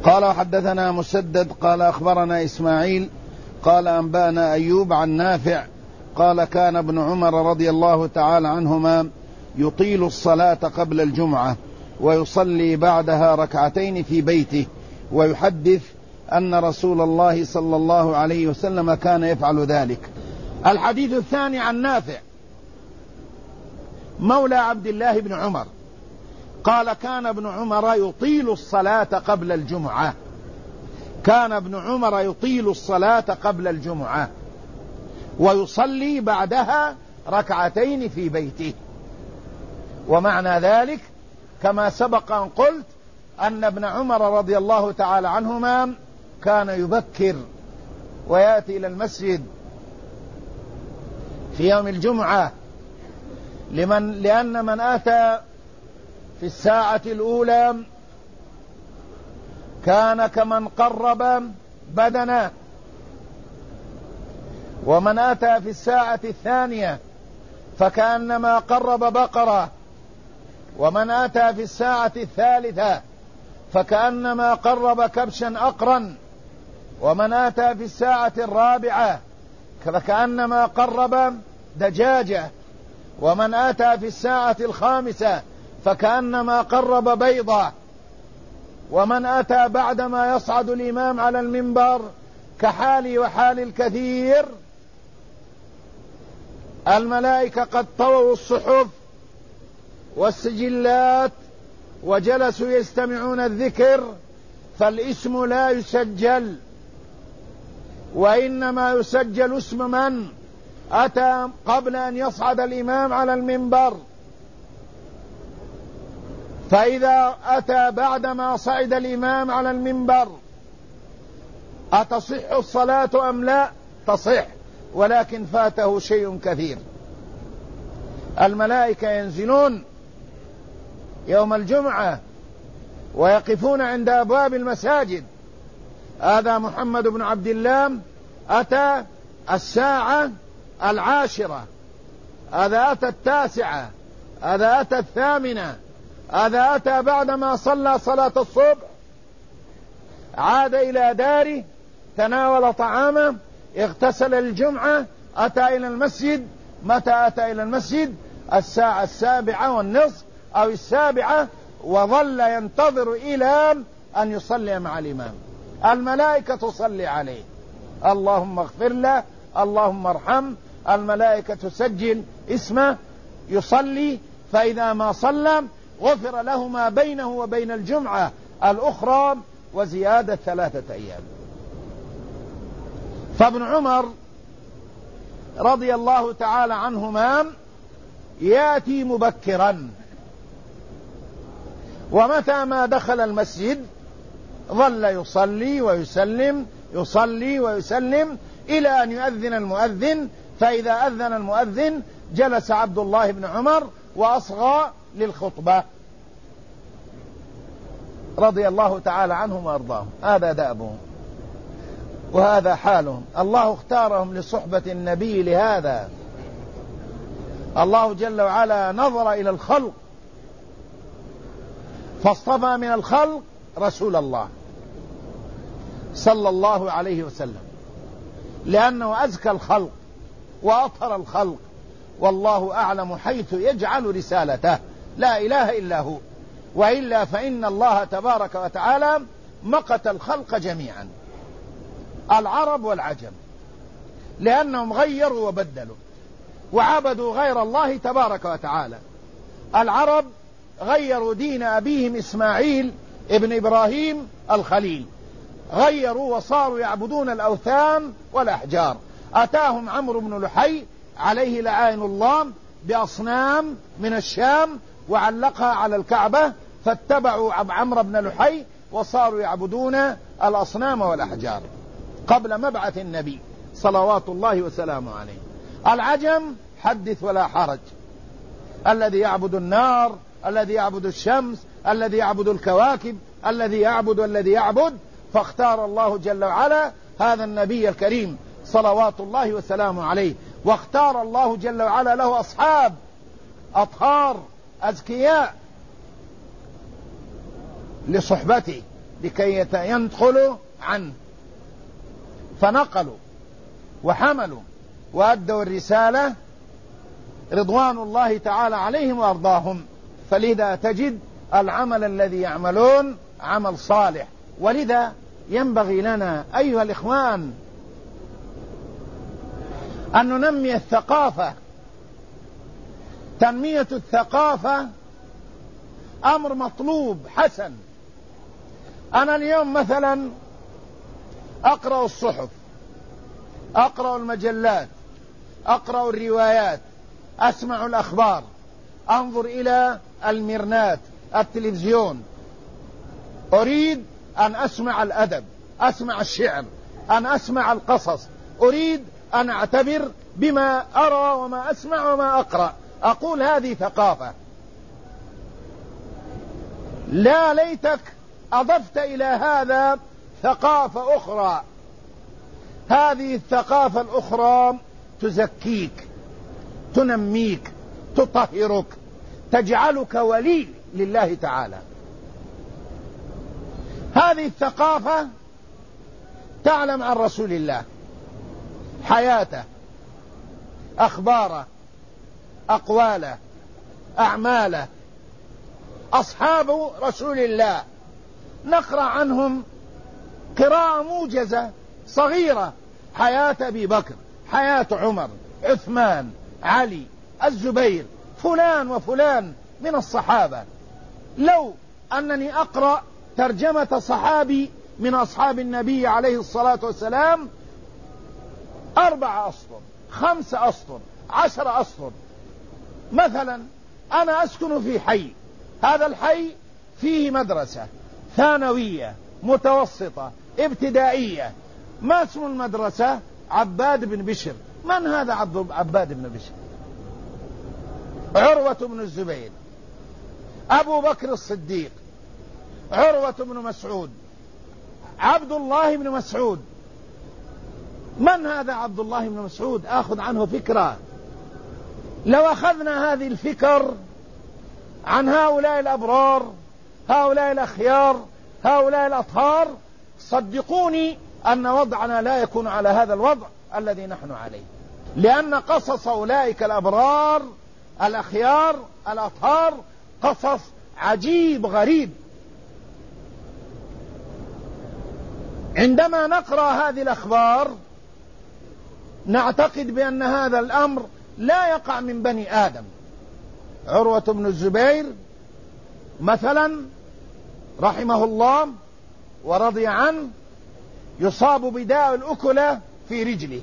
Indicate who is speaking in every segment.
Speaker 1: قال وحدثنا مسدد قال أخبرنا إسماعيل قال أنبأنا أيوب عن نافع قال كان ابن عمر رضي الله تعالى عنهما يطيل الصلاة قبل الجمعة ويصلي بعدها ركعتين في بيته، ويحدث أن رسول الله صلى الله عليه وسلم كان يفعل ذلك. الحديث الثاني عن نافع مولى عبد الله بن عمر قال كان ابن عمر يطيل الصلاة قبل الجمعة، كان ابن عمر يطيل الصلاة قبل الجمعة ويصلي بعدها ركعتين في بيته. ومعنى ذلك كما سبق أن قلت أن ابن عمر رضي الله تعالى عنهما كان يبكر ويأتي إلى المسجد في يوم الجمعة، لأن من أتى في الساعة الأولى كان كمن قرب بدنا، ومن أتى في الساعة الثانية فكأنما قرب بقرة، ومن أتى في الساعة الثالثة فكأنما قرب كبشا أقرا، ومن أتى في الساعة الرابعة فكأنما قرب دجاجة، ومن أتى في الساعة الخامسة فكأنما قرب بيضة، ومن أتى بعدما يصعد الإمام على المنبر كحالي وحال الكثير. الملائكة قد طووا الصحف والسجلات وجلسوا يستمعون الذكر، فالاسم لا يسجل، وإنما يسجل اسم من أتى قبل أن يصعد الإمام على المنبر. فإذا أتى بعدما صعد الإمام على المنبر أتصح الصلاة أم لا؟ تصح، ولكن فاته شيء كثير. الملائكة ينزلون يوم الجمعة ويقفون عند أبواب المساجد. هذا محمد بن عبد الله أتى الساعة 10، هذا أتى 9، هذا أتى 8، هذا أتى بعدما صلى صلاة الصبح، عاد إلى داره، تناول طعامه، اغتسل الجمعة، أتى إلى المسجد. متى أتى إلى المسجد؟ الساعة 7:15 أو 7، وظل ينتظر إلى أن يصلي مع الإمام. الملائكة تصلي عليه، اللهم اغفر له، اللهم ارحم. الملائكة تسجل اسمه، يصلي، فإذا ما صلى غفر له ما بينه وبين الجمعة الأخرى وزيادة 3 أيام. فابن عمر رضي الله تعالى عنهما يأتي مبكرا، ومتى ما دخل المسجد ظل يصلي ويسلم، يصلي ويسلم إلى أن يؤذن المؤذن. فإذا أذن المؤذن جلس عبد الله بن عمر وأصغى للخطبة رضي الله تعالى عنهم وأرضاهم. هذا دأبهم وهذا حالهم. الله اختارهم لصحبة النبي لهذا. الله جل وعلا نظر إلى الخلق فاصطفى من الخلق رسول الله صلى الله عليه وسلم، لأنه أزكى الخلق وأطهر الخلق، والله أعلم حيث يجعل رسالته، لا إله إلا هو. وإلا فإن الله تبارك وتعالى مقت الخلق جميعا، العرب والعجم، لأنهم غيروا وبدلوا وعبدوا غير الله تبارك وتعالى. العرب غيروا دين أبيهم إسماعيل ابن إبراهيم الخليل، غيروا وصاروا يعبدون الأوثان والأحجار. أتاهم عمرو بن لحي عليه لعائن الله بأصنام من الشام وعلقها على الكعبة، فاتبعوا عمرو بن لحي وصاروا يعبدون الأصنام والأحجار قبل مبعث النبي صلوات الله وسلامه عليه. العجم حدث ولا حرج، الذي يعبد النار، الذي يعبد الشمس، الذي يعبد الكواكب، الذي يعبد. فاختار الله جل وعلا هذا النبي الكريم صلوات الله وسلامه عليه، واختار الله جل وعلا له أصحاب أطهار أزكياء لصحبته، لكي يدخلوا عنه، فنقلوا وحملوا وأدوا الرسالة رضوان الله تعالى عليهم وأرضاهم. فلذا تجد العمل الذي يعملون عمل صالح. ولذا ينبغي لنا أيها الإخوان أن ننمي الثقافة. تنمية الثقافة أمر مطلوب حسن. أنا اليوم مثلا أقرأ الصحف، أقرأ المجلات، أقرأ الروايات، أسمع الأخبار، أنظر إلى المرنات، التلفزيون، أريد أن أسمع الأدب، أسمع الشعر، أن أسمع القصص، أريد أن أعتبر بما أرى وما أسمع وما أقرأ. أقول هذه ثقافة. لا ليتك أضفت إلى هذا ثقافة أخرى. هذه الثقافة الأخرى تزكيك، تنميك، تطهرك، تجعلك ولي لله تعالى. هذه الثقافة تعلم عن رسول الله حياته، أخباره، أقواله، أعماله. أصحاب رسول الله نقرأ عنهم قراءة موجزة صغيرة، حياة أبي بكر، حياة عمر، عثمان، علي، الزبير، فلان وفلان من الصحابة. لو أنني أقرأ ترجمة صحابي من أصحاب النبي عليه الصلاة والسلام 4 أسطر، 5 أسطر، 10 أسطر. مثلا أنا أسكن في حي، هذا الحي فيه مدرسة ثانوية، متوسطة، ابتدائية. ما اسم المدرسة؟ عباد بن بشر. من هذا عباد بن بشر؟ عروة بن الزبير، أبو بكر الصديق، عروة بن مسعود، عبد الله بن مسعود. من هذا عبد الله بن مسعود؟ آخذ عنه فكرة. لو أخذنا هذه الفكر عن هؤلاء الأبرار، هؤلاء الأخيار، هؤلاء الأطهار، صدقوني أن وضعنا لا يكون على هذا الوضع الذي نحن عليه. لأن قصص أولئك الأبرار الأخيار الأطهار قصص عجيب غريب. عندما نقرأ هذه الأخبار نعتقد بأن هذا الأمر لا يقع من بني آدم. عروة بن الزبير مثلا رحمه الله ورضي عنه يصاب بداء الأكلة في رجله،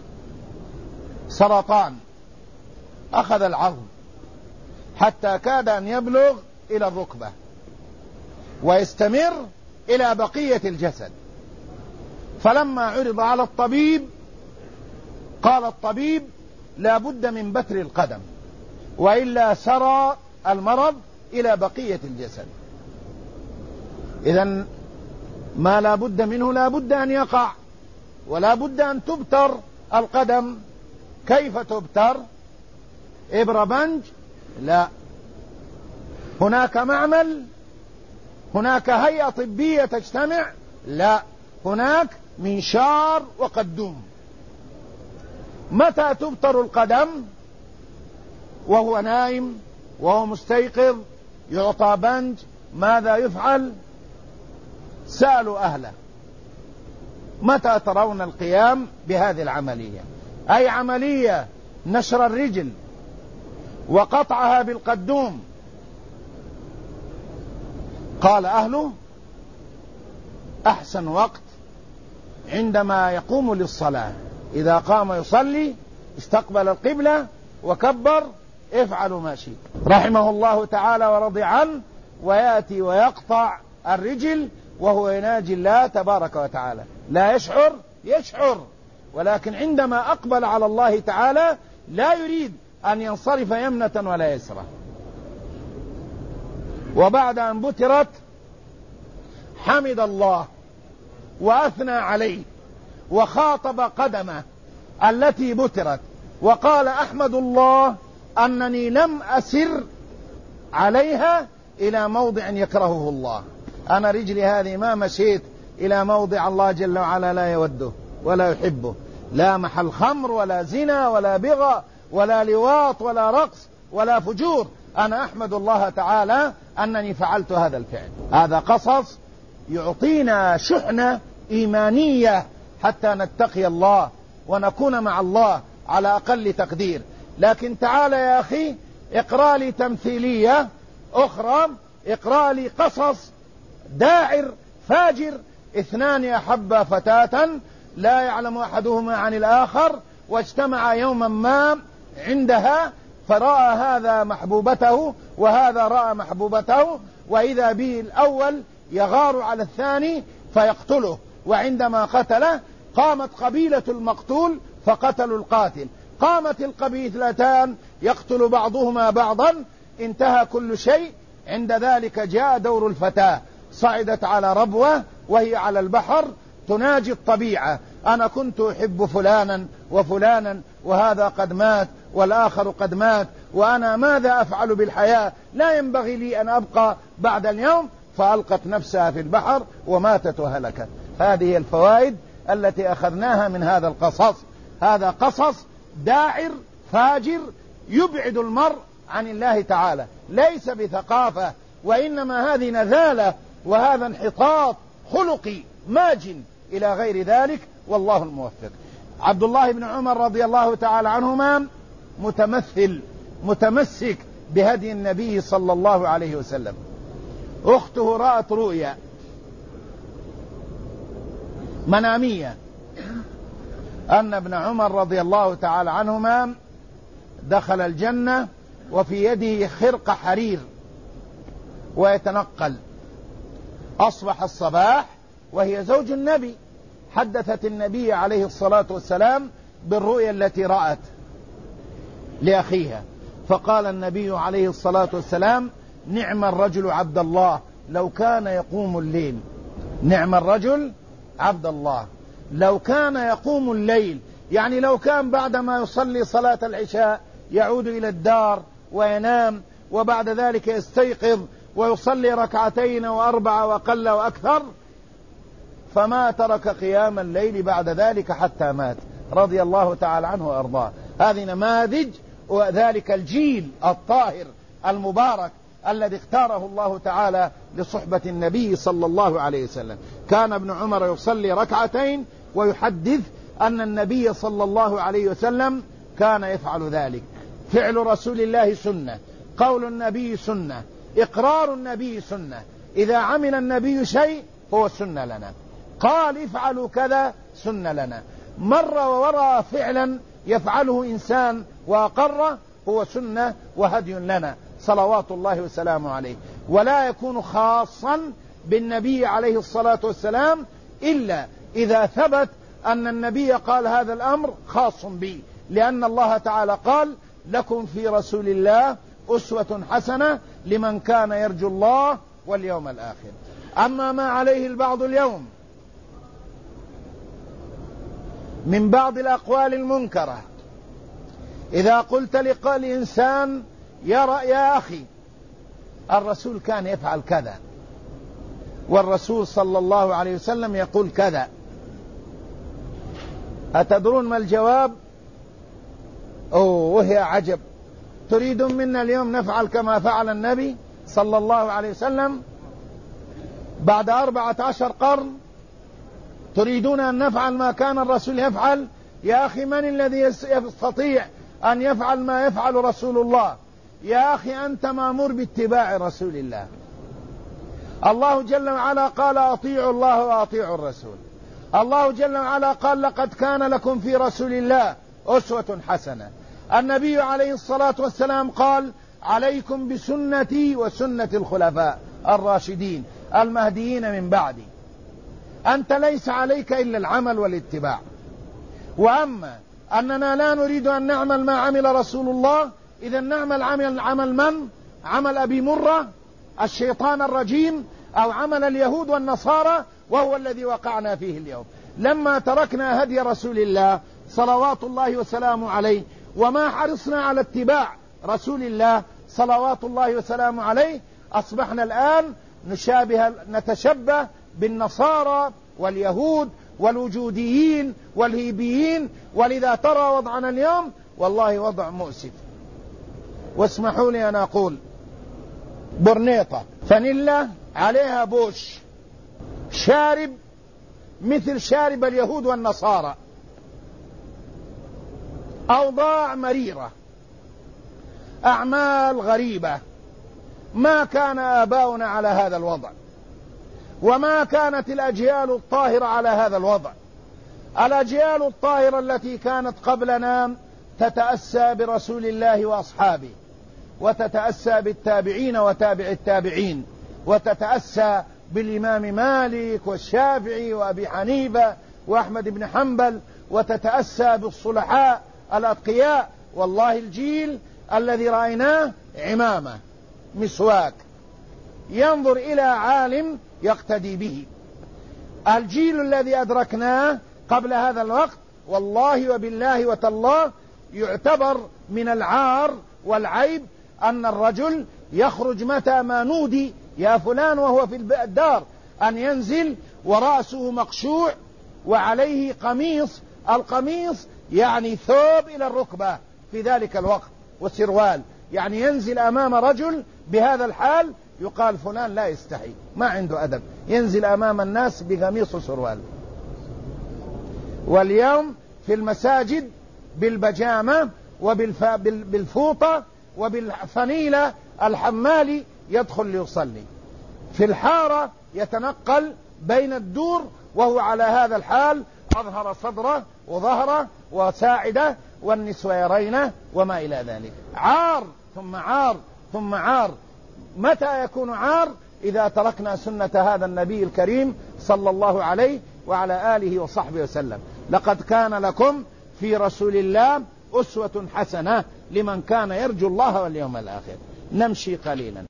Speaker 1: سرطان، أخذ العظم حتى كاد أن يبلغ إلى الركبة ويستمر إلى بقية الجسد. فلما عرض على الطبيب قال الطبيب لا بد من بتر القدم وإلا سرى المرض إلى بقية الجسد. إذن ما لا بد منه لا بد أن يقع، ولا بد أن تبتر القدم. كيف تبتر؟ إبرة بنج؟ لا. هناك معمل؟ هناك هيئة طبية تجتمع؟ لا. هناك منشار وقدوم. متى تبتر القدم؟ وهو نائم، وهو مستيقظ، يعطى بنج. ماذا يفعل؟ سألوا أهله متى ترون القيام بهذه العملية، أي عملية نشر الرجل وقطعها بالقدوم. قال أهله أحسن وقت عندما يقوم للصلاة، إذا قام يصلي استقبل القبلة وكبر، افعلوا ما شئت. رحمه الله تعالى ورضي عنه، ويأتي ويقطع الرجل وهو يناجي الله تبارك وتعالى. لا يشعر؟ يشعر، ولكن عندما أقبل على الله تعالى لا يريد أن ينصرف يمنة ولا يسرى. وبعد أن بترت حمد الله وأثنى عليه وخاطب قدمه التي بترت وقال أحمد الله أنني لم أسر عليها إلى موضع يكرهه الله. أنا رجلي هذه ما مشيت إلى موضع الله جل وعلا لا يوده ولا يحبه، لا محل خمر ولا زنا ولا بغى ولا لواط ولا رقص ولا فجور. أنا أحمد الله تعالى أنني فعلت هذا الفعل. هذا قصص يعطينا شحنة إيمانية حتى نتقي الله ونكون مع الله على أقل تقدير. لكن تعال يا أخي اقرأ لي تمثيلية أخرى، اقرأ لي قصص داعر فاجر، اثنان أحبا فتاة لا يعلم أحدهما عن الآخر، واجتمع يوما ما عندها، فرأى هذا محبوبته وهذا رأى محبوبته، وإذا به الأول يغار على الثاني فيقتله، وعندما قتله قامت قبيلة المقتول فقتلوا القاتل، قامت القبيلتان يقتل بعضهما بعضا، انتهى كل شيء. عند ذلك جاء دور الفتاة، صعدت على ربوة وهي على البحر تناجي الطبيعة: أنا كنت أحب فلانا وفلانا وهذا قد مات والآخر قد مات، وأنا ماذا أفعل بالحياة؟ لا ينبغي لي أن أبقى بعد اليوم. فألقت نفسها في البحر وماتت وهلكت. هذه الفوائد التي أخذناها من هذا القصص. هذا قصص داعر فاجر يبعد المرء عن الله تعالى، ليس بثقافة، وإنما هذه نذالة وهذا انحطاط خلقي ماجن إلى غير ذلك، والله الموفق. عبد الله بن عمر رضي الله تعالى عنهما متمسك بهدي النبي صلى الله عليه وسلم. أخته رأت رؤيا منامية أن ابن عمر رضي الله تعالى عنهما دخل الجنة وفي يده خرقة حرير ويتنقل. أصبح الصباح وهي زوج النبي، حدثت النبي عليه الصلاة والسلام بالرؤيا التي رأت لأخيها، فقال النبي عليه الصلاة والسلام: نعم الرجل عبد الله لو كان يقوم الليل. نعم الرجل عبد الله لو كان يقوم الليل، يعني لو كان بعدما يصلي صلاة العشاء يعود إلى الدار وينام، وبعد ذلك يستيقظ ويصلي ركعتين وأربعة وقل وأكثر، فما ترك قيام الليل بعد ذلك حتى مات رضي الله تعالى عنه وأرضاه. هذه نماذج وذلك الجيل الطاهر المبارك الذي اختاره الله تعالى لصحبة النبي صلى الله عليه وسلم. كان ابن عمر يصلي ركعتين ويحدث أن النبي صلى الله عليه وسلم كان يفعل ذلك. فعل رسول الله سنة، قول النبي سنة، إقرار النبي سنة. إذا عمل النبي شيء هو سنة لنا، قال افعلوا كذا سنة لنا، مر وورى فعلا يفعله إنسان وأقره هو سنة وهدي لنا صلوات الله وسلامه عليه. ولا يكون خاصا بالنبي عليه الصلاة والسلام إلا إذا ثبت أن النبي قال هذا الأمر خاص بي، لأن الله تعالى قال: لكم في رسول الله أسوة حسنة لمن كان يرجو الله واليوم الآخر. أما ما عليه البعض اليوم من بعض الأقوال المنكرة، إذا قلت لإنسان يا أخي الرسول كان يفعل كذا والرسول صلى الله عليه وسلم يقول كذا، أتدرون ما الجواب؟ وهي عجب، تريدون منا اليوم نفعل كما فعل النبي صلى الله عليه وسلم بعد 14 قرن؟ تريدون أن نفعل ما كان الرسول يفعل؟ يا أخي من الذي يستطيع أن يفعل ما يفعل رسول الله؟ يا أخي أنت مأمور باتباع رسول الله. الله جل وعلا قال: أطيعوا الله وأطيعوا الرسول. الله جل وعلا قال: لقد كان لكم في رسول الله أسوة حسنة. النبي عليه الصلاة والسلام قال: عليكم بسنتي وسنة الخلفاء الراشدين المهديين من بعدي. أنت ليس عليك إلا العمل والاتباع. وأما أننا لا نريد أن نعمل ما عمل رسول الله، إذا نعمل عمل من؟ عمل أبي مرة الشيطان الرجيم، أو عمل اليهود والنصارى، وهو الذي وقعنا فيه اليوم. لما تركنا هدي رسول الله صلوات الله وسلامه عليه وما حرصنا على اتباع رسول الله صلوات الله وسلامه عليه، أصبحنا الآن نتشبه بالنصارى واليهود والوجوديين والهيبيين. ولذا ترى وضعنا اليوم والله وضع مؤسف. واسمحوا لي أن أقول برنيطة فانيلا عليها بوش، شارب مثل شارب اليهود والنصارى، أوضاع مريرة، أعمال غريبة. ما كان آباؤنا على هذا الوضع، وما كانت الأجيال الطاهرة على هذا الوضع. الأجيال الطاهرة التي كانت قبلنا تتأسى برسول الله وأصحابه، وتتأسى بالتابعين وتابع التابعين، وتتأسى بالإمام مالك والشافعي وأبي حنيفة وأحمد بن حنبل، وتتأسى بالصلحاء الأتقياء. والله الجيل الذي رأيناه عمامة مسواك، ينظر إلى عالم يقتدي به. الجيل الذي أدركناه قبل هذا الوقت والله وبالله وتالله يعتبر من العار والعيب أن الرجل يخرج متى ما نودي يا فلان وهو في الدار أن ينزل ورأسه مقشوع وعليه قميص، القميص يعني ثوب إلى الركبة في ذلك الوقت، وسروال، يعني ينزل أمام رجل بهذا الحال يقال فلان لا يستحي، ما عنده أدب، ينزل أمام الناس بقميص وسروال. واليوم في المساجد بالبجامة وبالفوطة وبالفنيلة الحمالي يدخل ليصلي، في الحارة يتنقل بين الدور وهو على هذا الحال، أظهر صدره وظهره وساعده والنسوة يرينه وما إلى ذلك. عار ثم عار ثم عار. متى يكون عار؟ إذا تركنا سنة هذا النبي الكريم صلى الله عليه وعلى آله وصحبه وسلم. لقد كان لكم في رسول الله أسوة حسنة لمن كان يرجو الله واليوم الآخر. نمشي قليلا.